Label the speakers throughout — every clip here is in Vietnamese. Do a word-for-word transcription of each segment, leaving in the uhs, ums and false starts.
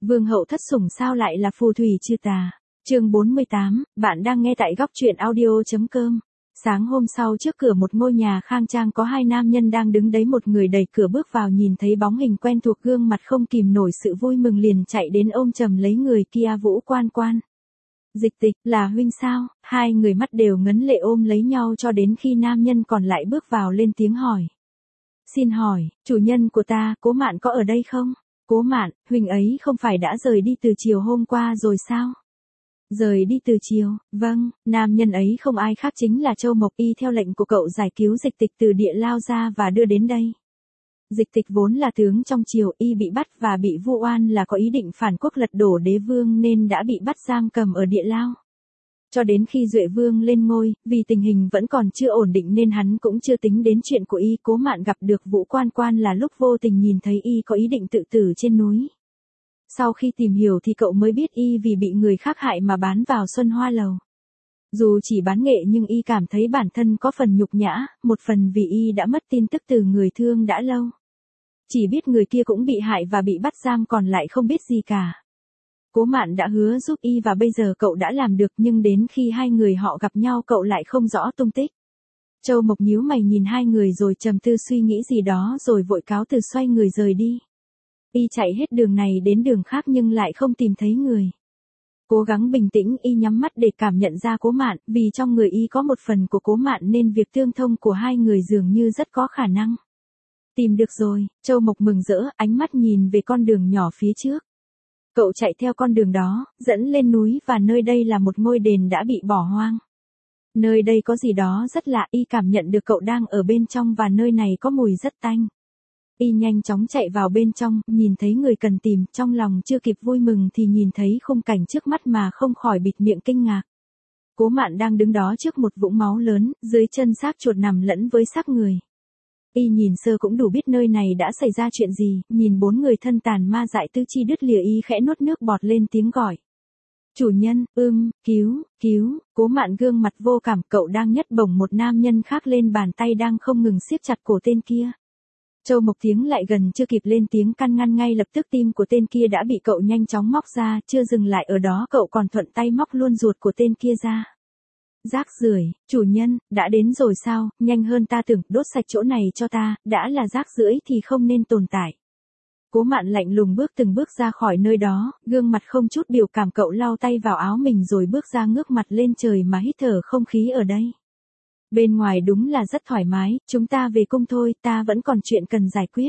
Speaker 1: Vương hậu thất sủng sao lại là phù thủy trừ tà. Chương bốn mươi tám, bạn đang nghe tại góc truyện audio chấm com. Sáng hôm sau trước cửa một ngôi nhà khang trang có hai nam nhân đang đứng đấy, một người đẩy cửa bước vào nhìn thấy bóng hình quen thuộc, gương mặt không kìm nổi sự vui mừng liền chạy đến ôm chầm lấy người kia. Vũ Quan Quan. Dịch Tịch, là huynh sao? Hai người mắt đều ngấn lệ ôm lấy nhau cho đến khi nam nhân còn lại bước vào lên tiếng hỏi. Xin hỏi, chủ nhân của ta, Cố Mạn có ở đây không? Cố Mạn, huynh ấy không phải đã rời đi từ chiều hôm qua rồi sao? Rời đi từ chiều, vâng, nam nhân ấy không ai khác chính là Châu Mộc. Y theo lệnh của cậu giải cứu Dịch Tịch từ địa lao ra và đưa đến đây. Dịch Tịch vốn là tướng trong triều, y bị bắt và bị vu oan là có ý định phản quốc lật đổ đế vương nên đã bị bắt giam cầm ở địa lao. Cho đến khi Duệ Vương lên ngôi, vì tình hình vẫn còn chưa ổn định nên hắn cũng chưa tính đến chuyện của y. Cố Mạn gặp được Vũ Quan Quan là lúc vô tình nhìn thấy y có ý định tự tử trên núi. Sau khi tìm hiểu thì cậu mới biết y vì bị người khác hại mà bán vào Xuân Hoa Lầu. Dù chỉ bán nghệ nhưng y cảm thấy bản thân có phần nhục nhã, một phần vì y đã mất tin tức từ người thương đã lâu. Chỉ biết người kia cũng bị hại và bị bắt giam, còn lại không biết gì cả. Cố Mạn đã hứa giúp y và bây giờ cậu đã làm được, nhưng đến khi hai người họ gặp nhau cậu lại không rõ tung tích. Châu Mộc nhíu mày nhìn hai người rồi trầm tư suy nghĩ gì đó rồi vội cáo từ xoay người rời đi. Y chạy hết đường này đến đường khác nhưng lại không tìm thấy người. Cố gắng bình tĩnh, y nhắm mắt để cảm nhận ra Cố Mạn, vì trong người y có một phần của Cố Mạn nên việc tương thông của hai người dường như rất có khả năng. Tìm được rồi, Châu Mộc mừng rỡ, ánh mắt nhìn về con đường nhỏ phía trước. Cậu chạy theo con đường đó, dẫn lên núi và nơi đây là một ngôi đền đã bị bỏ hoang. Nơi đây có gì đó rất lạ, y cảm nhận được cậu đang ở bên trong và nơi này có mùi rất tanh. Y nhanh chóng chạy vào bên trong, nhìn thấy người cần tìm, trong lòng chưa kịp vui mừng thì nhìn thấy khung cảnh trước mắt mà không khỏi bịt miệng kinh ngạc. Cố Mạn đang đứng đó trước một vũng máu lớn, dưới chân xác chuột nằm lẫn với xác người. Y nhìn sơ cũng đủ biết nơi này đã xảy ra chuyện gì, nhìn bốn người thân tàn ma dại tứ chi đứt lìa, y khẽ nuốt nước bọt lên tiếng gọi. Chủ nhân, ưm, cứu, cứu. Cố Mạn gương mặt vô cảm, cậu đang nhấc bổng một nam nhân khác lên, bàn tay đang không ngừng siết chặt cổ tên kia. Châu Mộc tiếng lại gần chưa kịp lên tiếng can ngăn, ngay lập tức tim của tên kia đã bị cậu nhanh chóng móc ra, chưa dừng lại ở đó cậu còn thuận tay móc luôn ruột của tên kia ra. Rác rưởi, chủ nhân, đã đến rồi sao, nhanh hơn ta tưởng, đốt sạch chỗ này cho ta, đã là rác rưởi thì không nên tồn tại. Cố Mạn lạnh lùng bước từng bước ra khỏi nơi đó, gương mặt không chút biểu cảm, cậu lau tay vào áo mình rồi bước ra ngước mặt lên trời mà hít thở không khí ở đây. Bên ngoài đúng là rất thoải mái, chúng ta về cung thôi, ta vẫn còn chuyện cần giải quyết.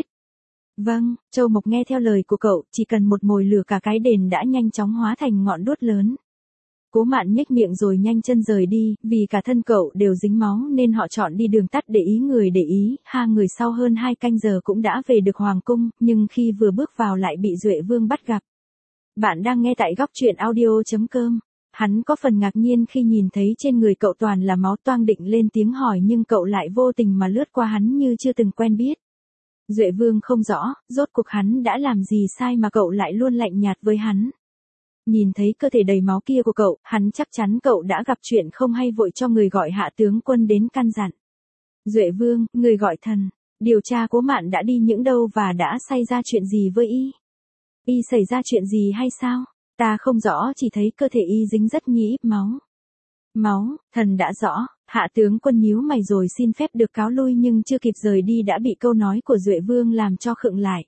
Speaker 1: Vâng, Châu Mộc nghe theo lời của cậu, chỉ cần một mồi lửa cả cái đền đã nhanh chóng hóa thành ngọn đuốc lớn. Cố Mạn nhếch miệng rồi nhanh chân rời đi, vì cả thân cậu đều dính máu nên họ chọn đi đường tắt để ý người để ý. Hai người sau hơn hai canh giờ cũng đã về được hoàng cung, nhưng khi vừa bước vào lại bị Duệ Vương bắt gặp. Bạn đang nghe tại góc truyện audio chấm com. Hắn có phần ngạc nhiên khi nhìn thấy trên người cậu toàn là máu, toang định lên tiếng hỏi nhưng cậu lại vô tình mà lướt qua hắn như chưa từng quen biết. Duệ Vương không rõ, rốt cuộc hắn đã làm gì sai mà cậu lại luôn lạnh nhạt với hắn. Nhìn thấy cơ thể đầy máu kia của cậu, hắn chắc chắn cậu đã gặp chuyện không hay, vội cho người gọi Hạ tướng quân đến căn dặn. Duệ Vương, người gọi thần, điều tra Cố Mạn đã đi những đâu và đã xảy ra chuyện gì với y? Y xảy ra chuyện gì hay sao? Ta không rõ, chỉ thấy cơ thể y dính rất nhĩ máu. Máu, thần đã rõ. Hạ tướng quân nhíu mày rồi xin phép được cáo lui nhưng chưa kịp rời đi đã bị câu nói của Duệ Vương làm cho khựng lại.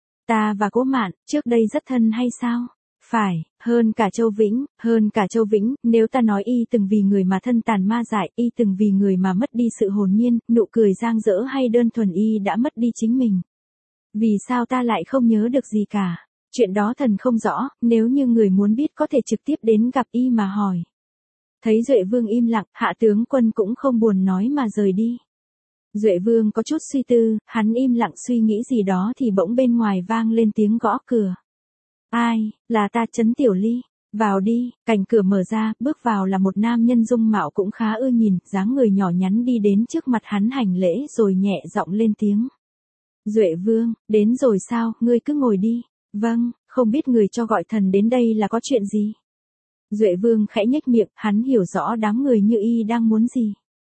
Speaker 1: Ta và Cố Mạn, trước đây rất thân hay sao? Phải, hơn cả Châu Vĩnh, hơn cả Châu Vĩnh, nếu ta nói y từng vì người mà thân tàn ma dại, y từng vì người mà mất đi sự hồn nhiên, nụ cười giang dỡ, hay đơn thuần y đã mất đi chính mình. Vì sao ta lại không nhớ được gì cả? Chuyện đó thần không rõ, nếu như người muốn biết có thể trực tiếp đến gặp y mà hỏi. Thấy Duệ Vương im lặng, Hạ tướng quân cũng không buồn nói mà rời đi. Duệ Vương có chút suy tư, hắn im lặng suy nghĩ gì đó thì bỗng bên ngoài vang lên tiếng gõ cửa. Ai, là ta, Trấn Tiểu Ly. Vào đi, cánh cửa mở ra, bước vào là một nam nhân dung mạo cũng khá ưa nhìn, dáng người nhỏ nhắn đi đến trước mặt hắn hành lễ rồi nhẹ giọng lên tiếng. Duệ Vương, đến rồi sao, ngươi cứ ngồi đi. Vâng, không biết người cho gọi thần đến đây là có chuyện gì? Duệ Vương khẽ nhếch miệng, hắn hiểu rõ đám người như y đang muốn gì.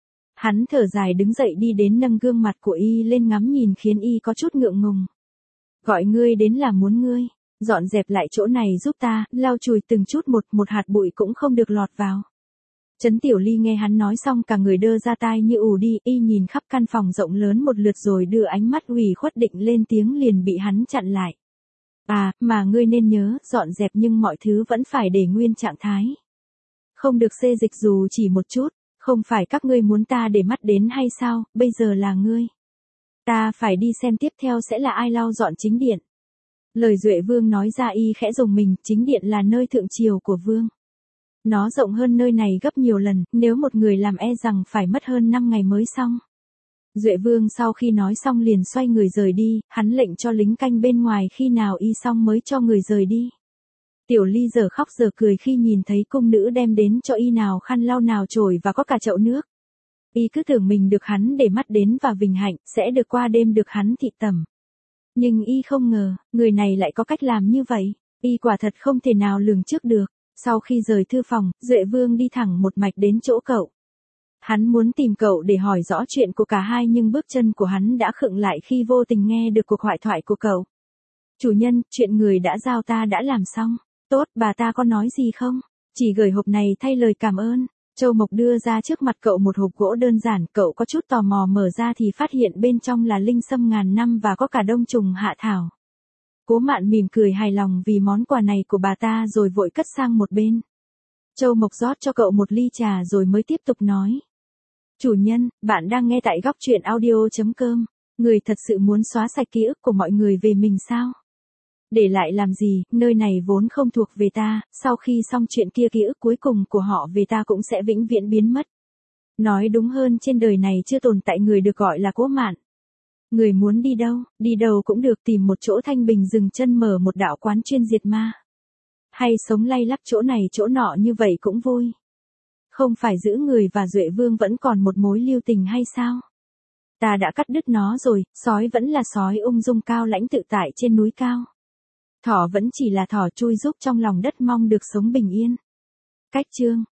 Speaker 1: Hắn thở dài đứng dậy đi đến nâng gương mặt của y lên ngắm nhìn khiến y có chút ngượng ngùng. Gọi ngươi đến là muốn ngươi. Dọn dẹp lại chỗ này giúp ta, lau chùi từng chút một, một hạt bụi cũng không được lọt vào. Trấn Tiểu Ly nghe hắn nói xong cả người đơ ra tai như ù đi, y nhìn khắp căn phòng rộng lớn một lượt rồi đưa ánh mắt ủy khuất định lên tiếng liền bị hắn chặn lại. À, mà ngươi nên nhớ, dọn dẹp nhưng mọi thứ vẫn phải để nguyên trạng thái. Không được xê dịch dù chỉ một chút, không phải các ngươi muốn ta để mắt đến hay sao, bây giờ là ngươi. Ta phải đi xem tiếp theo sẽ là ai lau dọn chính điện. Lời Duệ Vương nói ra y khẽ rùng mình, chính điện là nơi thượng triều của Vương. Nó rộng hơn nơi này gấp nhiều lần, nếu một người làm e rằng phải mất hơn năm ngày mới xong. Duệ Vương sau khi nói xong liền xoay người rời đi, hắn lệnh cho lính canh bên ngoài khi nào y xong mới cho người rời đi. Tiểu Ly giờ khóc giờ cười khi nhìn thấy cung nữ đem đến cho y nào khăn lau nào chổi và có cả chậu nước. Y cứ tưởng mình được hắn để mắt đến và vinh hạnh, sẽ được qua đêm được hắn thị tẩm. Nhưng y không ngờ, người này lại có cách làm như vậy, y quả thật không thể nào lường trước được. Sau khi rời thư phòng, Duệ Vương đi thẳng một mạch đến chỗ cậu. Hắn muốn tìm cậu để hỏi rõ chuyện của cả hai nhưng bước chân của hắn đã khựng lại khi vô tình nghe được cuộc thoại thoại của cậu. Chủ nhân, chuyện người đã giao ta đã làm xong. Tốt, bà ta có nói gì không? Chỉ gửi hộp này thay lời cảm ơn. Châu Mộc đưa ra trước mặt cậu một hộp gỗ đơn giản, cậu có chút tò mò mở ra thì phát hiện bên trong là linh sâm ngàn năm và có cả đông trùng hạ thảo. Cố Mạn mỉm cười hài lòng vì món quà này của bà ta rồi vội cất sang một bên. Châu Mộc rót cho cậu một ly trà rồi mới tiếp tục nói. Chủ nhân, bạn đang nghe tại góc truyện audio chấm com. Người thật sự muốn xóa sạch ký ức của mọi người về mình sao? Để lại làm gì, nơi này vốn không thuộc về ta, sau khi xong chuyện kia ký ức cuối cùng của họ về ta cũng sẽ vĩnh viễn biến mất. Nói đúng hơn trên đời này chưa tồn tại người được gọi là Cố Mạn. Người muốn đi đâu, đi đâu cũng được, tìm một chỗ thanh bình dừng chân mở một đạo quán chuyên diệt ma. Hay sống lay lắc chỗ này chỗ nọ như vậy cũng vui. Không phải giữ người và Duệ Vương vẫn còn một mối lưu tình hay sao? Ta đã cắt đứt nó rồi, sói vẫn là sói ung dung cao lãnh tự tại trên núi cao. Thỏ vẫn chỉ là thỏ chui rúc trong lòng đất mong được sống bình yên. Cách chương